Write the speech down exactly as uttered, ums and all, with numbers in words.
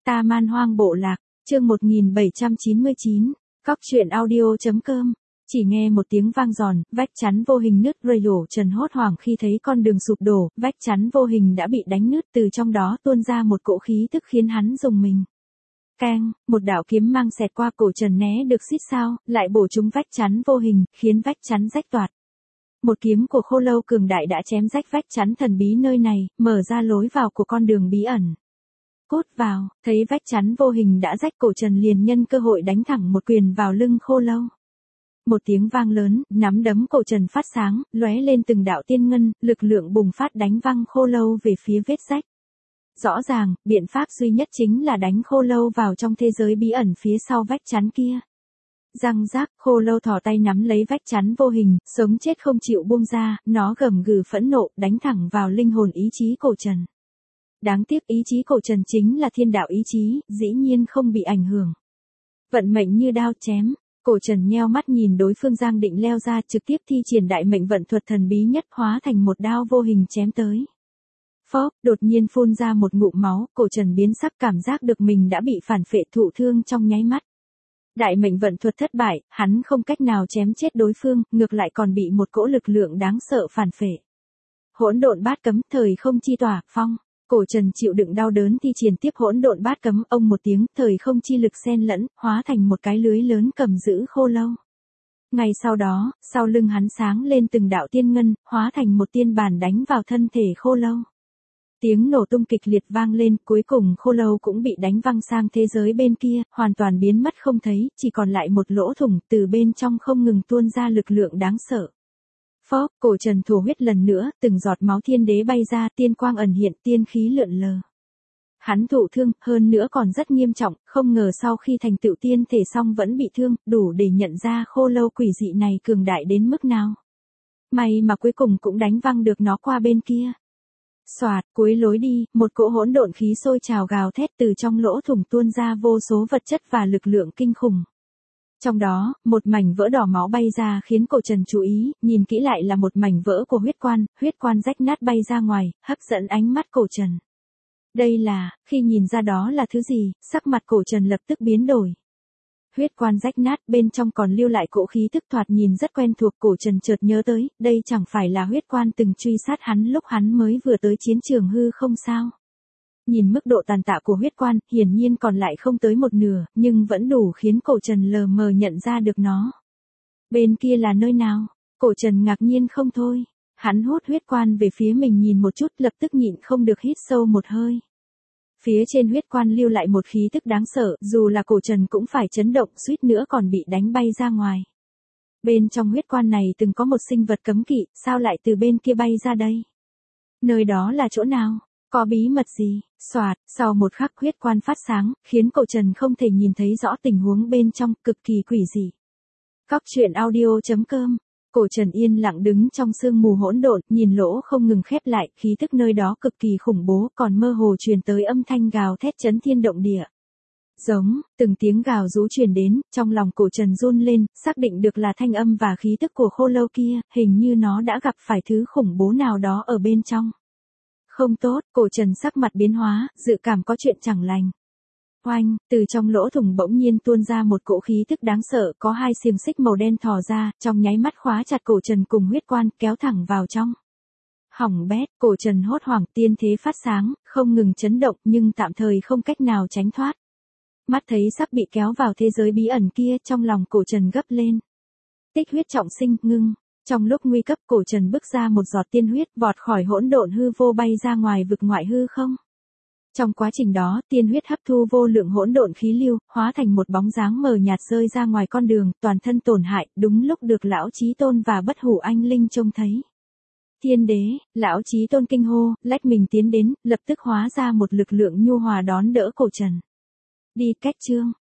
Ta Man Hoang Bộ Lạc, chương một nghìn bảy trăm chín mươi chín, Cóc truyện audio.com. Chỉ nghe một tiếng vang giòn, vách chắn vô hình nứt rơi đổ. Trần hốt hoảng khi thấy con đường sụp đổ, vách chắn vô hình đã bị đánh nứt, từ trong đó tuôn ra một cỗ khí tức khiến hắn rùng mình. Keng, một đạo kiếm mang xẹt qua cổ Trần né được xít sao, lại bổ trúng vách chắn vô hình, khiến vách chắn rách toạc. Một kiếm của Khô Lâu cường đại đã chém rách vách chắn thần bí nơi này, mở ra lối vào của con đường bí ẩn. Cốt vào, thấy vách chắn vô hình đã rách, cổ Trần liền nhân cơ hội đánh thẳng một quyền vào lưng Khô Lâu. Một tiếng vang lớn, nắm đấm cổ Trần phát sáng, lóe lên từng đạo tiên ngân, lực lượng bùng phát đánh văng Khô Lâu về phía vết rách. Rõ ràng, biện pháp duy nhất chính là đánh Khô Lâu vào trong thế giới bí ẩn phía sau vách chắn kia. Răng rác, Khô Lâu thò tay nắm lấy vách chắn vô hình, sống chết không chịu buông ra, nó gầm gừ phẫn nộ, đánh thẳng vào linh hồn ý chí cổ Trần. Đáng tiếc ý chí cổ Trần chính là thiên đạo ý chí, dĩ nhiên không bị ảnh hưởng. Vận mệnh như đao chém, cổ Trần nheo mắt nhìn đối phương giang định leo ra, trực tiếp thi triển đại mệnh vận thuật thần bí nhất, hóa thành một đao vô hình chém tới. Phốc, đột nhiên phun ra một ngụm máu, cổ Trần biến sắc, cảm giác được mình đã bị phản phệ thụ thương trong nháy mắt. Đại mệnh vận thuật thất bại, hắn không cách nào chém chết đối phương, ngược lại còn bị một cỗ lực lượng đáng sợ phản phệ. Hỗn độn bát cấm, thời không chi tỏa, phong. Cổ Trần chịu đựng đau đớn thi triển tiếp hỗn độn bát cấm, ông một tiếng, thời không chi lực xen lẫn, hóa thành một cái lưới lớn cầm giữ Khô Lâu. Ngay sau đó, sau lưng hắn sáng lên từng đạo tiên ngân, hóa thành một tiên bản đánh vào thân thể Khô Lâu. Tiếng nổ tung kịch liệt vang lên, cuối cùng Khô Lâu cũng bị đánh văng sang thế giới bên kia, hoàn toàn biến mất không thấy, chỉ còn lại một lỗ thủng, từ bên trong không ngừng tuôn ra lực lượng đáng sợ. Phốc, cổ Trần thổ huyết lần nữa, từng giọt máu thiên đế bay ra, tiên quang ẩn hiện, tiên khí lượn lờ. Hắn thụ thương, hơn nữa còn rất nghiêm trọng, không ngờ sau khi thành tựu tiên thể xong vẫn bị thương, đủ để nhận ra Khô Lâu quỷ dị này cường đại đến mức nào. May mà cuối cùng cũng đánh văng được nó qua bên kia. Xoạt, cuối lối đi, một cỗ hỗn độn khí sôi trào gào thét, từ trong lỗ thủng tuôn ra vô số vật chất và lực lượng kinh khủng. Trong đó, một mảnh vỡ đỏ máu bay ra khiến cổ Trần chú ý, nhìn kỹ lại là một mảnh vỡ của huyết quan, huyết quan rách nát bay ra ngoài, hấp dẫn ánh mắt cổ Trần. Đây là, khi nhìn ra đó là thứ gì, sắc mặt cổ Trần lập tức biến đổi. Huyết quan rách nát, bên trong còn lưu lại cỗ khí tức thoạt nhìn rất quen thuộc, cổ Trần chợt nhớ tới, đây chẳng phải là huyết quan từng truy sát hắn lúc hắn mới vừa tới chiến trường hư không sao? Nhìn mức độ tàn tạ của huyết quan, hiển nhiên còn lại không tới một nửa, nhưng vẫn đủ khiến cổ Trần lờ mờ nhận ra được nó. Bên kia là nơi nào? Cổ Trần ngạc nhiên không thôi. Hắn hút huyết quan về phía mình nhìn một chút, lập tức nhịn không được hít sâu một hơi. Phía trên huyết quan lưu lại một khí tức đáng sợ, dù là cổ Trần cũng phải chấn động, suýt nữa còn bị đánh bay ra ngoài. Bên trong huyết quan này từng có một sinh vật cấm kỵ, sao lại từ bên kia bay ra đây? Nơi đó là chỗ nào? Có bí mật gì? Xoạt, sau một khắc huyết quan phát sáng, khiến cổ Trần không thể nhìn thấy rõ tình huống bên trong, cực kỳ quỷ dị. Cóc truyện audio.com. Cổ Trần yên lặng đứng trong sương mù hỗn độn, nhìn lỗ không ngừng khép lại, khí tức nơi đó cực kỳ khủng bố, còn mơ hồ truyền tới âm thanh gào thét chấn thiên động địa. Giống, từng tiếng gào rú truyền đến, trong lòng cổ Trần run lên, xác định được là thanh âm và khí tức của Khô Lâu kia, hình như nó đã gặp phải thứ khủng bố nào đó ở bên trong. Không tốt, cổ Trần sắc mặt biến hóa, dự cảm có chuyện chẳng lành. Oanh, từ trong lỗ thủng bỗng nhiên tuôn ra một cỗ khí tức đáng sợ, có hai xiềng xích màu đen thò ra, trong nháy mắt khóa chặt cổ Trần cùng huyết quan, kéo thẳng vào trong. Hỏng bét, cổ Trần hốt hoảng, tiên thế phát sáng, không ngừng chấn động, nhưng tạm thời không cách nào tránh thoát. Mắt thấy sắp bị kéo vào thế giới bí ẩn kia, trong lòng cổ Trần gấp lên. Tích huyết trọng sinh, ngưng. Trong lúc nguy cấp, cổ Trần bức ra một giọt tiên huyết, vọt khỏi hỗn độn hư vô bay ra ngoài vực ngoại hư không. Trong quá trình đó, tiên huyết hấp thu vô lượng hỗn độn khí lưu, hóa thành một bóng dáng mờ nhạt rơi ra ngoài con đường, toàn thân tổn hại, đúng lúc được lão Chí Tôn và Bất Hủ Anh Linh trông thấy. Thiên đế, lão Chí Tôn kinh hô, lách mình tiến đến, lập tức hóa ra một lực lượng nhu hòa đón đỡ cổ Trần. Đi cách chương,